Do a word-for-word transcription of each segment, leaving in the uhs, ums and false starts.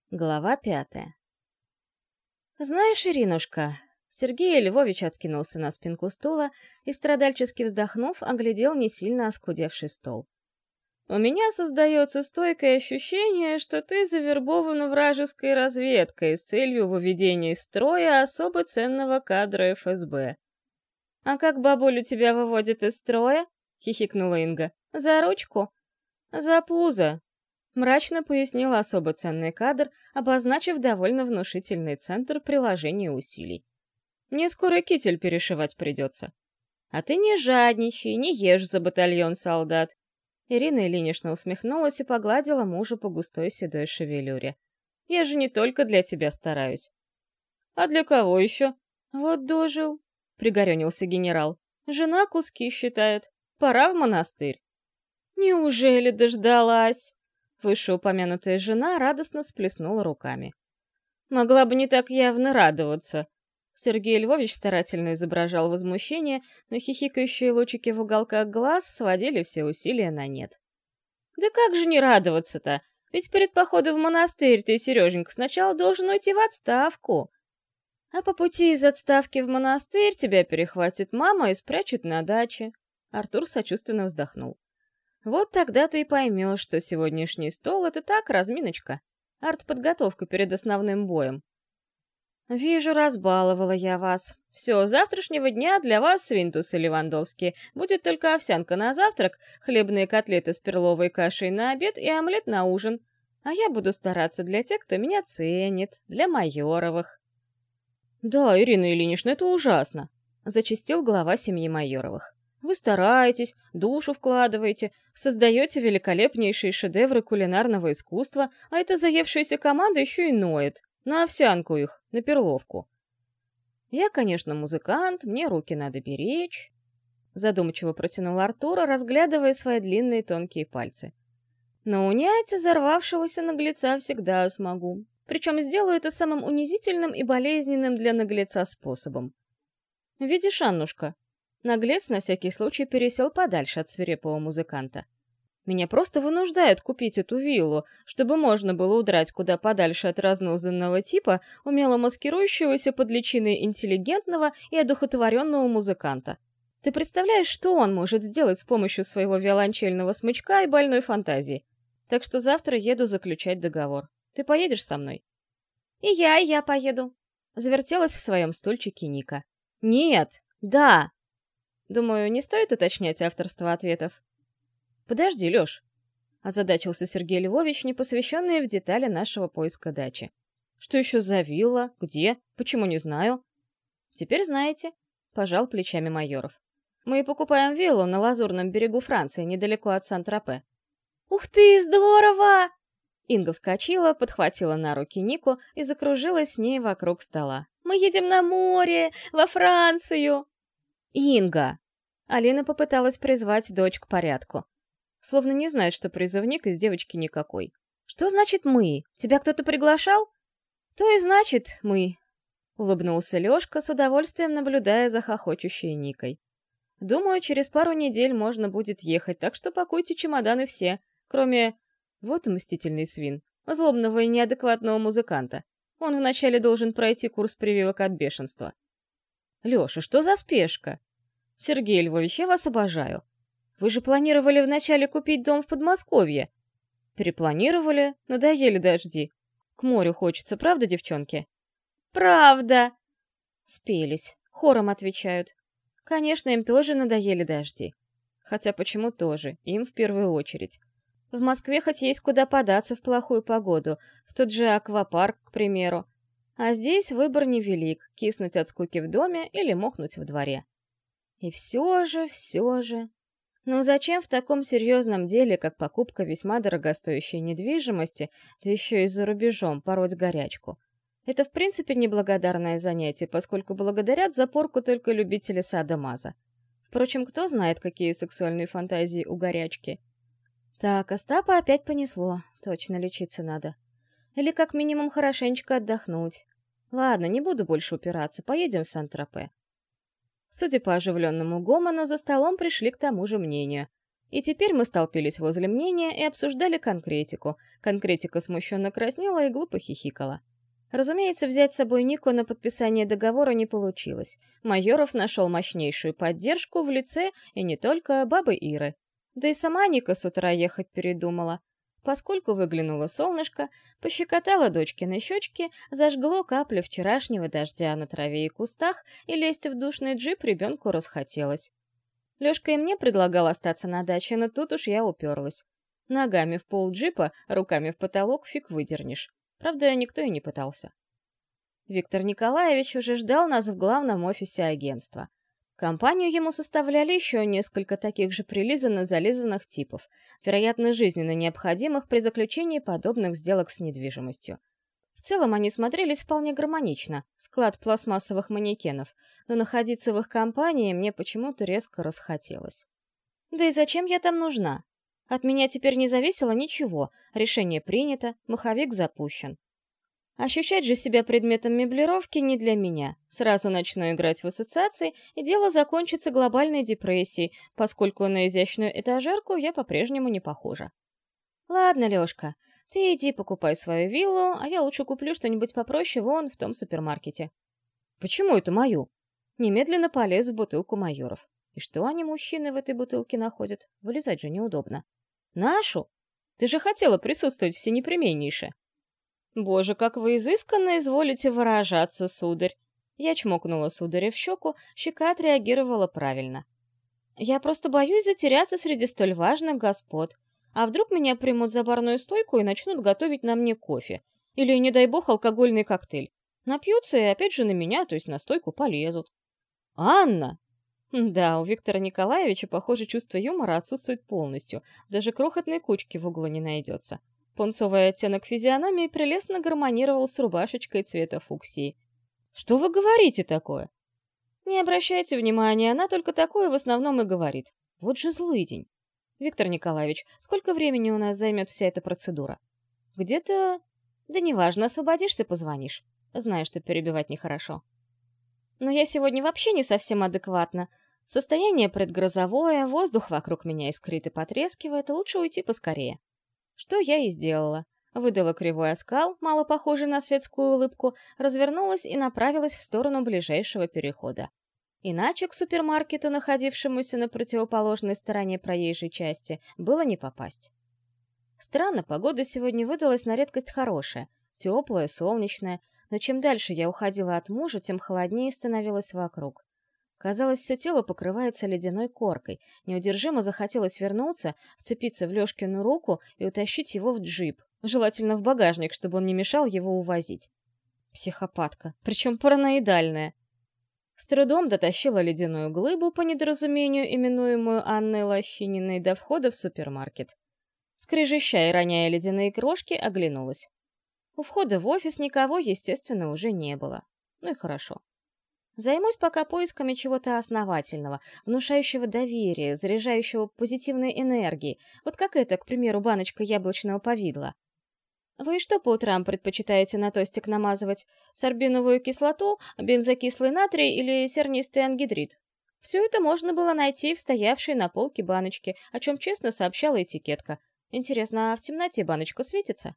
Глава пятая. «Знаешь, Иринушка...» Сергей Львович откинулся на спинку стула и, страдальчески вздохнув, оглядел не сильно оскудевший стол. «У меня создается стойкое ощущение, что ты завербована вражеской разведкой с целью выведения из строя особо ценного кадра эф эс бэ». «А как бабуля тебя выводит из строя?» — хихикнула Инга. «За ручку?» «За пузо», — мрачно пояснил особо ценный кадр, обозначив довольно внушительный центр приложения усилий. «Мне скоро китель перешивать придется». «А ты не жадничай, не ешь за батальон солдат». Ирина Ильинична усмехнулась и погладила мужа по густой седой шевелюре. «Я же не только для тебя стараюсь». «А для кого еще?» «Вот дожил», — пригорюнился генерал. «Жена куски считает. Пора в монастырь». «Неужели дождалась?» Вышеупомянутая жена радостно всплеснула руками. «Могла бы не так явно радоваться». Сергей Львович старательно изображал возмущение, но хихикающие лучики в уголках глаз сводили все усилия на нет. «Да как же не радоваться-то? Ведь перед походом в монастырь ты, Сереженька, сначала должен уйти в отставку. А по пути из отставки в монастырь тебя перехватит мама и спрячет на даче». Артур сочувственно вздохнул. «Вот тогда ты и поймешь, что сегодняшний стол — это так, разминочка. Артподготовка перед основным боем». «Вижу, разбаловала я вас. Все, с завтрашнего дня для вас, свинтусы левандовские, будет только овсянка на завтрак, хлебные котлеты с перловой кашей на обед и омлет на ужин. А я буду стараться для тех, кто меня ценит, для Майоровых». «Да, Ирина Ильинична, это ужасно», — зачастил глава семьи Майоровых. «Вы стараетесь, душу вкладываете, создаете великолепнейшие шедевры кулинарного искусства, а эта заевшаяся команда еще и ноет. На овсянку их, на перловку». «Я, конечно, музыкант, мне руки надо беречь», — задумчиво протянул Артур, разглядывая свои длинные тонкие пальцы. «Но унять взорвавшегося наглеца всегда смогу. Причем сделаю это самым унизительным и болезненным для наглеца способом. Видишь, Аннушка?» Наглец на всякий случай пересел подальше от свирепого музыканта. «Меня просто вынуждают купить эту виллу, чтобы можно было удрать куда подальше от разнузданного типа, умело маскирующегося под личиной интеллигентного и одухотворенного музыканта. Ты представляешь, что он может сделать с помощью своего виолончельного смычка и больной фантазии? Так что завтра еду заключать договор. Ты поедешь со мной?» «И я, и я поеду», — завертелась в своем стульчике Ника. «Нет! Да!» Думаю, не стоит уточнять авторство ответов. «Подожди, Лёш», — озадачился Сергей Львович, не посвященный в детали нашего поиска дачи. «Что еще за вилла? Где? Почему не знаю?» «Теперь знаете», — пожал плечами Майоров. «Мы покупаем виллу на Лазурном берегу Франции, недалеко от Сан-Тропе». «Ух ты, здорово!» Инга вскочила, подхватила на руки Нику и закружилась с ней вокруг стола. «Мы едем на море, во Францию!» «Инга!» Алина попыталась призвать дочь к порядку. Словно не знает, что призывник из девочки никакой. «Что значит «мы»? Тебя кто-то приглашал?» «То и значит «мы», — улыбнулся Лёшка, с удовольствием наблюдая за хохочущей Никой. «Думаю, через пару недель можно будет ехать, так что пакуйте чемоданы все, кроме... Вот и мстительный свин, злобного и неадекватного музыканта. Он вначале должен пройти курс прививок от бешенства». «Лёша, что за спешка?» «Сергей Львович, я вас обожаю. Вы же планировали вначале купить дом в Подмосковье». «Перепланировали, надоели дожди. К морю хочется, правда, девчонки?» «Правда!» Спелись, хором отвечают. Конечно, им тоже надоели дожди. Хотя почему тоже, им в первую очередь. В Москве хоть есть куда податься в плохую погоду, в тот же аквапарк, к примеру. А здесь выбор невелик — киснуть от скуки в доме или мокнуть в дворе. И все же, все же... Ну зачем в таком серьезном деле, как покупка весьма дорогостоящей недвижимости, да еще и за рубежом, пороть горячку? Это в принципе неблагодарное занятие, поскольку благодарят за порку только любители садо-мазо. Впрочем, кто знает, какие сексуальные фантазии у горячки. Так, Остапа опять понесло. Точно лечиться надо. Или как минимум хорошенечко отдохнуть. Ладно, не буду больше упираться, поедем в Сан-Тропе. Судя по оживленному гомону, за столом пришли к тому же мнению. И теперь мы столпились возле мнения и обсуждали конкретику. Конкретика смущенно краснела и глупо хихикала. Разумеется, взять с собой Нику на подписание договора не получилось. Майоров нашел мощнейшую поддержку в лице и не только бабы Иры. Да и сама Ника с утра ехать передумала. Поскольку выглянуло солнышко, пощекотало дочкины щечки, зажгло каплю вчерашнего дождя на траве и кустах, и лезть в душный джип ребенку расхотелось. Лёшка и мне предлагал остаться на даче, но тут уж я уперлась. Ногами в пол джипа, руками в потолок фиг выдернешь. Правда, никто и не пытался. Виктор Николаевич уже ждал нас в главном офисе агентства. Компанию ему составляли еще несколько таких же прилизанно-зализанных типов, вероятно, жизненно необходимых при заключении подобных сделок с недвижимостью. В целом они смотрелись вполне гармонично, склад пластмассовых манекенов, но находиться в их компании мне почему-то резко расхотелось. Да и зачем я там нужна? От меня теперь не зависело ничего, решение принято, маховик запущен. Ощущать же себя предметом меблировки не для меня. Сразу начну играть в ассоциации, и дело закончится глобальной депрессией, поскольку на изящную этажерку я по-прежнему не похожа. Ладно, Лёшка, ты иди покупай свою виллу, а я лучше куплю что-нибудь попроще вон в том супермаркете. Почему это мою? Немедленно полез в бутылку майоров. И что они, мужчины, в этой бутылке находят? Вылезать же неудобно. Нашу? Ты же хотела присутствовать всенепременнейше. Боже, как вы изысканно изволите выражаться, сударь. Я чмокнула сударя в щеку, щека отреагировала правильно. Я просто боюсь затеряться среди столь важных господ. А вдруг меня примут за барную стойку и начнут готовить на мне кофе? Или, не дай бог, алкогольный коктейль? Напьются и опять же на меня, то есть на стойку, полезут. Анна! Да, у Виктора Николаевича, похоже, чувство юмора отсутствует полностью. Даже крохотной кучки в углу не найдется. Пунцовый оттенок физиономии прелестно гармонировал с рубашечкой цвета фуксии. «Что вы говорите такое?» «Не обращайте внимания, она только такое в основном и говорит. Вот же злыдень. Виктор Николаевич, сколько времени у нас займет вся эта процедура?» «Где-то...» «Да неважно, освободишься, позвонишь. Знаю, что перебивать нехорошо». «Но я сегодня вообще не совсем адекватна. Состояние предгрозовое, воздух вокруг меня искрит и потрескивает, лучше уйти поскорее». Что я и сделала. Выдала кривой оскал, мало похожий на светскую улыбку, развернулась и направилась в сторону ближайшего перехода. Иначе к супермаркету, находившемуся на противоположной стороне проезжей части, было не попасть. Странно, погода сегодня выдалась на редкость хорошая, теплая, солнечная, но чем дальше я уходила от мужа, тем холоднее становилось вокруг. Казалось, все тело покрывается ледяной коркой. Неудержимо захотелось вернуться, вцепиться в Лёшкину руку и утащить его в джип, желательно в багажник, чтобы он не мешал его увозить. Психопатка, причем параноидальная. С трудом дотащила ледяную глыбу, по недоразумению именуемую Анной Лощининой, до входа в супермаркет. Скрежеща и роняя ледяные крошки, оглянулась. У входа в офис никого, естественно, уже не было. Ну и хорошо. Займусь пока поисками чего-то основательного, внушающего доверие, заряжающего позитивной энергией, вот как это, к примеру, баночка яблочного повидла. Вы что по утрам предпочитаете на тостик намазывать? Сорбиновую кислоту, бензокислый натрий или сернистый ангидрид? Все это можно было найти в стоявшей на полке баночке, о чем честно сообщала этикетка. Интересно, а в темноте баночка светится?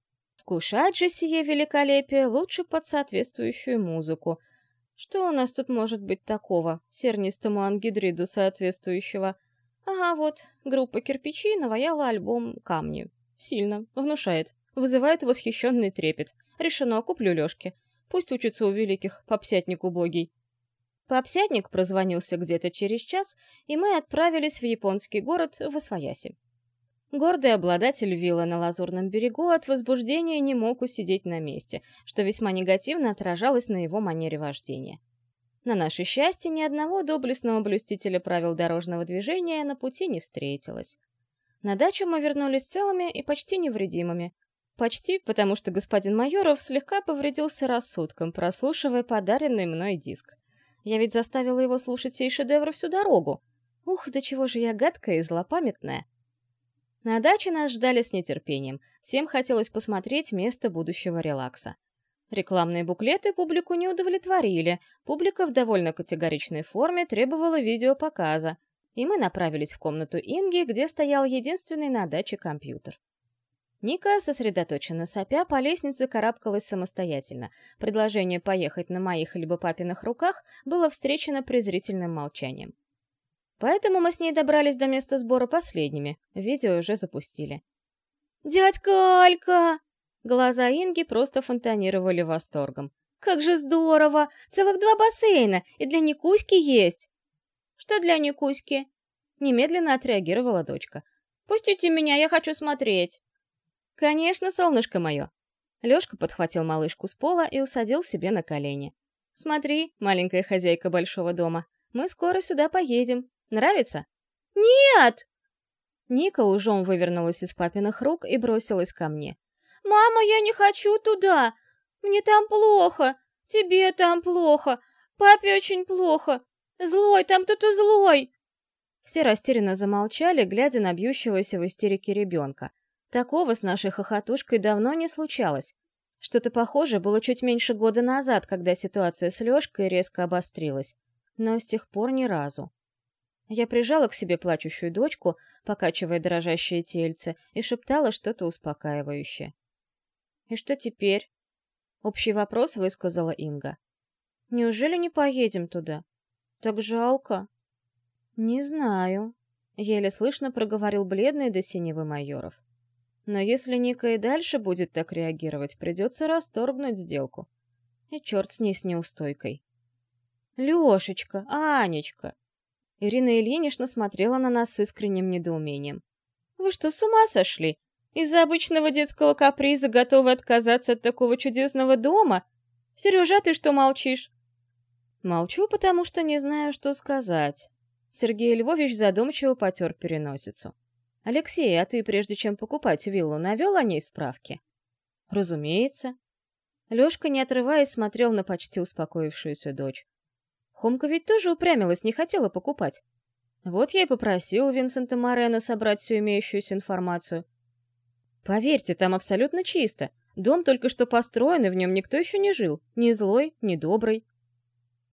Вкушать же сие великолепие лучше под соответствующую музыку. Что у нас тут может быть такого, сернистому ангидриду соответствующего? Ага, вот, группа «Кирпичи» наваяла альбом «Камни». Сильно, внушает, вызывает восхищенный трепет. Решено, куплю Лёшке. Пусть учится у великих, попсятник убогий. Попсятник прозвонился где-то через час, и мы отправились в японский город Восвояси. Гордый обладатель виллы на Лазурном берегу от возбуждения не мог усидеть на месте, что весьма негативно отражалось на его манере вождения. На наше счастье, ни одного доблестного блюстителя правил дорожного движения на пути не встретилось. На дачу мы вернулись целыми и почти невредимыми. Почти, потому что господин Майоров слегка повредился рассудком, прослушивая подаренный мной диск. Я ведь заставила его слушать сей шедевр всю дорогу. Ух, до чего же я гадкая и злопамятная. На даче нас ждали с нетерпением. Всем хотелось посмотреть место будущего релакса. Рекламные буклеты публику не удовлетворили. Публика в довольно категоричной форме требовала видеопоказа. И мы направились в комнату Инги, где стоял единственный на даче компьютер. Ника, сосредоточенно сопя, по лестнице карабкалась самостоятельно. Предложение поехать на моих либо папиных руках было встречено презрительным молчанием. Поэтому мы с ней добрались до места сбора последними. Видео уже запустили. «Дядька Алька!» Глаза Инги просто фонтанировали восторгом. «Как же здорово! Целых два бассейна! И для Никуськи есть!» «Что для Никуськи?» Немедленно отреагировала дочка. «Пустите меня, я хочу смотреть!» «Конечно, солнышко мое!» Лёшка подхватил малышку с пола и усадил себе на колени. «Смотри, маленькая хозяйка большого дома, мы скоро сюда поедем. Нравится?» «Нет!» Ника ужом вывернулась из папиных рук и бросилась ко мне. «Мама, я не хочу туда! Мне там плохо! Тебе там плохо! Папе очень плохо! Злой, там кто-то злой!» Все растерянно замолчали, глядя на бьющегося в истерике ребенка. Такого с нашей хохотушкой давно не случалось. Что-то похожее было чуть меньше года назад, когда ситуация с Лёшкой резко обострилась. Но с тех пор ни разу. Я прижала к себе плачущую дочку, покачивая дрожащее тельце, и шептала что-то успокаивающее. «И что теперь?» Общий вопрос высказала Инга. «Неужели не поедем туда? Так жалко». «Не знаю», — еле слышно проговорил бледный до синевы Майоров. «Но если Ника и дальше будет так реагировать, придется расторгнуть сделку. И черт с ней с неустойкой». «Лешечка, Анечка!» Ирина Ильинична смотрела на нас с искренним недоумением. «Вы что, с ума сошли? Из-за обычного детского каприза готовы отказаться от такого чудесного дома? Сережа, ты что молчишь?» «Молчу, потому что не знаю, что сказать». Сергей Львович задумчиво потер переносицу. «Алексей, а ты, прежде чем покупать виллу, навел о ней справки?» «Разумеется». Лёшка, не отрываясь, смотрел на почти успокоившуюся дочь. Хомка ведь тоже упрямилась, не хотела покупать. Вот я и попросил Винсента Морено собрать всю имеющуюся информацию. Поверьте, там абсолютно чисто. Дом только что построен, и в нем никто еще не жил. Ни злой, ни добрый.